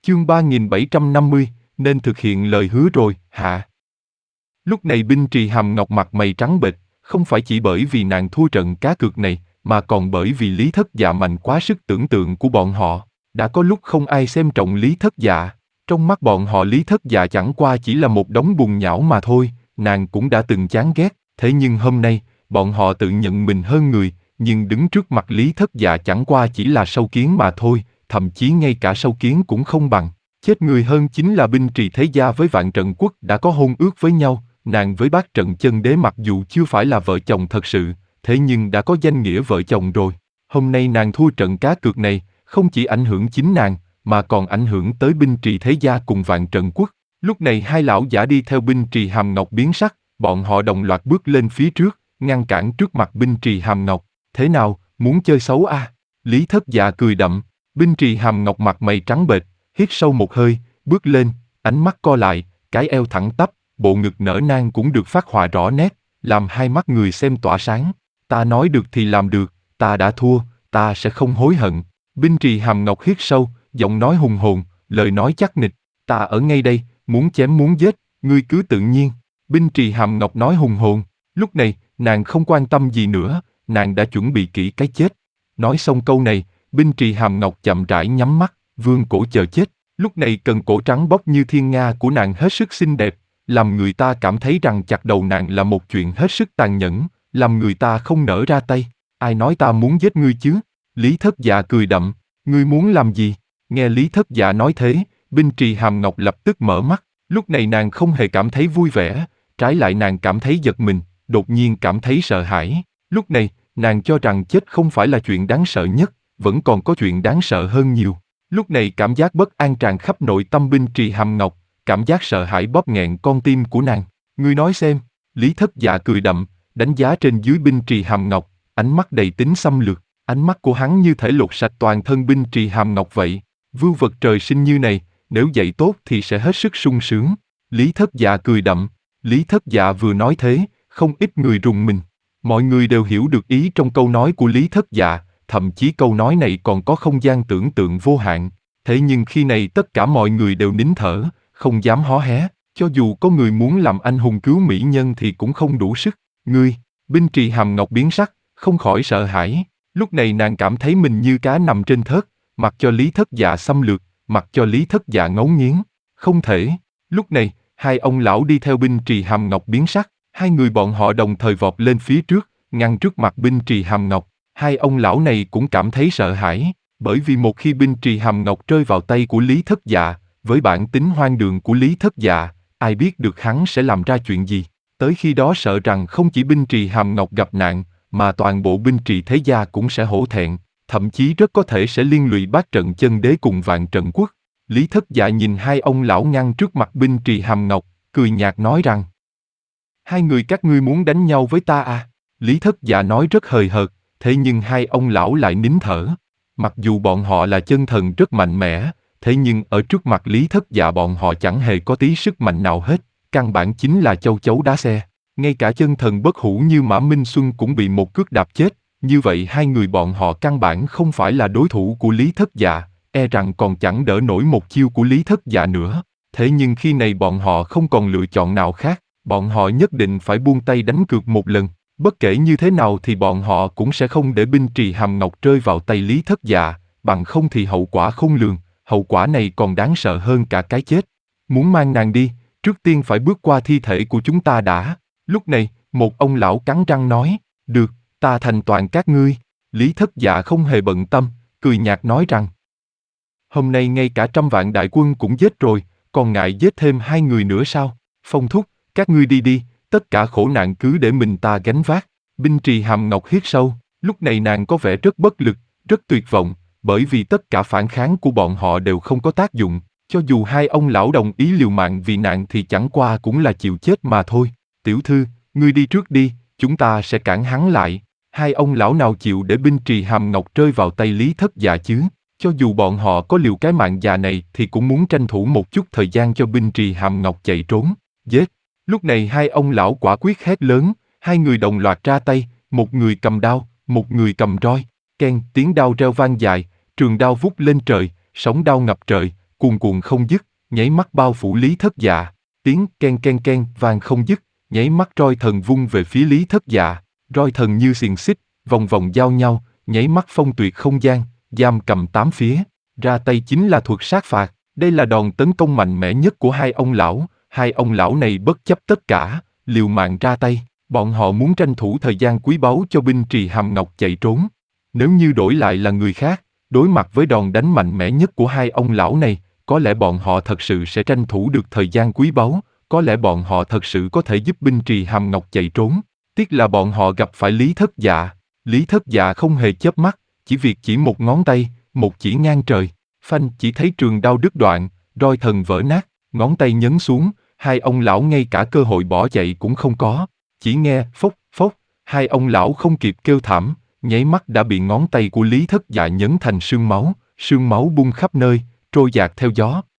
Chương 3750, nên thực hiện lời hứa rồi, hạ. Lúc này Binh Trì Hàm Ngọc mặt mày trắng bệch, không phải chỉ bởi vì nàng thua trận cá cược này, mà còn bởi vì Lý Thất Dạ mạnh quá sức tưởng tượng của bọn họ. Đã có lúc không ai xem trọng Lý Thất Dạ. Trong mắt bọn họ Lý Thất Dạ chẳng qua chỉ là một đống bùn nhão mà thôi, nàng cũng đã từng chán ghét. Thế nhưng hôm nay, bọn họ tự nhận mình hơn người, nhưng đứng trước mặt Lý Thất Dạ chẳng qua chỉ là sâu kiến mà thôi, thậm chí ngay cả sâu kiến cũng không bằng. Chết người hơn chính là Binh Trì Thế Gia với Vạn Trận Quốc đã có hôn ước với nhau, nàng với Bát Trận Chân Đế mặc dù chưa phải là vợ chồng thật sự, thế nhưng đã có danh nghĩa vợ chồng rồi. Hôm nay nàng thua trận cá cược này, không chỉ ảnh hưởng chính nàng, mà còn ảnh hưởng tới Binh Trì Thế Gia cùng Vạn Trận Quốc. Lúc này hai lão giả đi theo Binh Trì Hàm Ngọc biến sắc, bọn họ đồng loạt bước lên phía trước, ngăn cản trước mặt Binh Trì Hàm Ngọc. Thế nào, muốn chơi xấu à? Lý Thất Dạ cười đậm. Binh Trì Hàm Ngọc mặt mày trắng bệch, hít sâu một hơi, bước lên, ánh mắt co lại, cái eo thẳng tắp, bộ ngực nở nang cũng được phát họa rõ nét, làm hai mắt người xem tỏa sáng. Ta nói được thì làm được, ta đã thua, ta sẽ không hối hận. Binh Trì Hàm Ngọc hít sâu, giọng nói hùng hồn, lời nói chắc nịch. Ta ở ngay đây, muốn chém muốn giết, ngươi cứ tự nhiên. Binh Trì Hàm Ngọc nói hùng hồn. Lúc này, nàng không quan tâm gì nữa, nàng đã chuẩn bị kỹ cái chết. Nói xong câu này, Binh Trì Hàm Ngọc chậm rãi nhắm mắt, vươn cổ chờ chết. Lúc này cần cổ trắng bóc như thiên nga của nàng hết sức xinh đẹp, làm người ta cảm thấy rằng chặt đầu nàng là một chuyện hết sức tàn nhẫn, làm người ta không nỡ ra tay. Ai nói ta muốn giết ngươi chứ? Lý Thất Dạ cười đậm, ngươi muốn làm gì? Nghe Lý Thất Dạ nói thế, Binh Trì Hàm Ngọc lập tức mở mắt. Lúc này nàng không hề cảm thấy vui vẻ, trái lại nàng cảm thấy giật mình, đột nhiên cảm thấy sợ hãi. Lúc này, nàng cho rằng chết không phải là chuyện đáng sợ nhất, vẫn còn có chuyện đáng sợ hơn nhiều. Lúc này cảm giác bất an tràn khắp nội tâm Binh Trì Hàm Ngọc, cảm giác sợ hãi bóp nghẹn con tim của nàng. Ngươi nói xem, Lý Thất Dạ cười đậm, đánh giá trên dưới Binh Trì Hàm Ngọc, ánh mắt đầy tính xâm lược, ánh mắt của hắn như thể lột sạch toàn thân Binh Trì Hàm Ngọc vậy. Vưu vật trời sinh như này, nếu dạy tốt thì sẽ hết sức sung sướng. Lý Thất Dạ cười đậm, Lý Thất Dạ vừa nói thế, không ít người rùng mình. Mọi người đều hiểu được ý trong câu nói của Lý Thất Dạ, thậm chí câu nói này còn có không gian tưởng tượng vô hạn. Thế nhưng khi này tất cả mọi người đều nín thở, không dám hó hé, cho dù có người muốn làm anh hùng cứu mỹ nhân thì cũng không đủ sức. Ngươi, Binh Trì Hàm Ngọc biến sắc, không khỏi sợ hãi. Lúc này nàng cảm thấy mình như cá nằm trên thớt, mặc cho Lý Thất Dạ xâm lược, mặc cho Lý Thất Dạ ngấu nghiến. Không thể. Lúc này, hai ông lão đi theo Binh Trì Hàm Ngọc biến sắc, hai người bọn họ đồng thời vọt lên phía trước, ngăn trước mặt Binh Trì Hàm Ngọc. Hai ông lão này cũng cảm thấy sợ hãi, bởi vì một khi Binh Trì Hàm Ngọc rơi vào tay của Lý Thất Dạ, với bản tính hoang đường của Lý Thất Dạ, ai biết được hắn sẽ làm ra chuyện gì. Tới khi đó sợ rằng không chỉ Binh Trì Hàm Ngọc gặp nạn, mà toàn bộ Binh Trì Thế Gia cũng sẽ hổ thẹn, thậm chí rất có thể sẽ liên lụy Bát Trận Chân Đế cùng Vạn Trận Quốc. Lý Thất Dạ nhìn hai ông lão ngăn trước mặt Binh Trì Hàm Ngọc, cười nhạt nói rằng: hai người các ngươi muốn đánh nhau với ta à? Lý Thất Dạ nói rất hời hợt, thế nhưng hai ông lão lại nín thở. Mặc dù bọn họ là chân thần rất mạnh mẽ, thế nhưng ở trước mặt Lý Thất Dạ bọn họ chẳng hề có tí sức mạnh nào hết, căn bản chính là châu chấu đá xe. Ngay cả chân thần bất hủ như Mã Minh Xuân cũng bị một cước đạp chết, như vậy hai người bọn họ căn bản không phải là đối thủ của Lý Thất Dạ, e rằng còn chẳng đỡ nổi một chiêu của Lý Thất Dạ nữa. Thế nhưng khi này bọn họ không còn lựa chọn nào khác, bọn họ nhất định phải buông tay đánh cược một lần. Bất kể như thế nào thì bọn họ cũng sẽ không để Binh Trì Hàm Ngọc rơi vào tay Lý Thất Dạ, bằng không thì hậu quả khôn lường, hậu quả này còn đáng sợ hơn cả cái chết. Muốn mang nàng đi, trước tiên phải bước qua thi thể của chúng ta đã. Lúc này, một ông lão cắn răng nói: được, ta thành toàn các ngươi. Lý Thất Dạ không hề bận tâm, cười nhạt nói rằng: hôm nay ngay cả 100 vạn đại quân cũng giết rồi, còn ngại giết thêm hai người nữa sao? Phong thúc, các ngươi đi đi, tất cả khổ nạn cứ để mình ta gánh vác. Binh Trì Hàm Ngọc hít sâu, lúc này nàng có vẻ rất bất lực, rất tuyệt vọng, bởi vì tất cả phản kháng của bọn họ đều không có tác dụng, cho dù hai ông lão đồng ý liều mạng vì nạn thì chẳng qua cũng là chịu chết mà thôi. Tiểu thư, ngươi đi trước đi, chúng ta sẽ cản hắn lại. Hai ông lão nào chịu để Binh Trì Hàm Ngọc rơi vào tay Lý Thất Dạ chứ? Cho dù bọn họ có liều cái mạng già này thì cũng muốn tranh thủ một chút thời gian cho Binh Trì Hàm Ngọc chạy trốn. Giết! Lúc này hai ông lão quả quyết hét lớn, hai người đồng loạt ra tay, một người cầm đao, một người cầm roi. Keng, tiếng đao reo vang dài, trường đao vút lên trời, sóng đao ngập trời, cuồn cuộn không dứt, nháy mắt bao phủ Lý Thất Dạ. Tiếng ken ken vang không dứt, nháy mắt roi thần vung về phía Lý Thất Dạ. Roi thần như xiềng xích, vòng vòng giao nhau, nháy mắt phong tuyệt không gian, giam cầm tám phía. Ra tay chính là thuật sát phạt. Đây là đòn tấn công mạnh mẽ nhất của hai ông lão này bất chấp tất cả, liều mạng ra tay. Bọn họ muốn tranh thủ thời gian quý báu cho binh Trì Hàm Ngọc chạy trốn. Nếu như đổi lại là người khác, đối mặt với đòn đánh mạnh mẽ nhất của hai ông lão này, có lẽ bọn họ thật sự sẽ tranh thủ được thời gian quý báu, có lẽ bọn họ thật sự có thể giúp binh Trì Hàm Ngọc chạy trốn. Tiếc là bọn họ gặp phải Lý Thất Dạ. Lý Thất Dạ không hề chớp mắt, chỉ việc chỉ một ngón tay, một chỉ ngang trời. Phanh, chỉ thấy trường đao đứt đoạn, roi thần vỡ nát, ngón tay nhấn xuống, hai ông lão ngay cả cơ hội bỏ chạy cũng không có. Chỉ nghe phốc phốc, hai ông lão không kịp kêu thảm, nháy mắt đã bị ngón tay của Lý Thất Dạ nhấn thành sương máu bung khắp nơi, trôi dạt theo gió.